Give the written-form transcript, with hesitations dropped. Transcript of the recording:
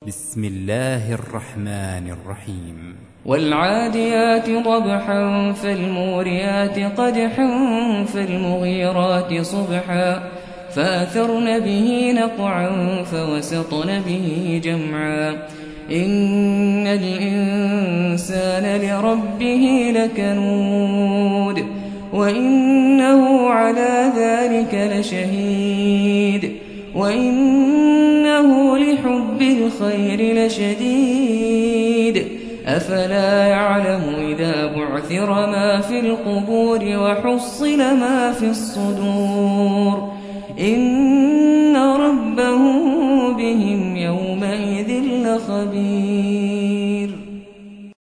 بسم الله الرحمن الرحيم والعاديات ضبحا فالموريات قدحا فالمغيرات صبحا فأثرن به نقعا فوسطن به جمعا إن الإنسان لربه لكنود وإنه على ذلك لشهيد وإنه لحب الخير لشديد أفلا يعلم إذا بعثر ما في القبور وحصل ما في الصدور إن ربهم بهم يومئذ لخبير.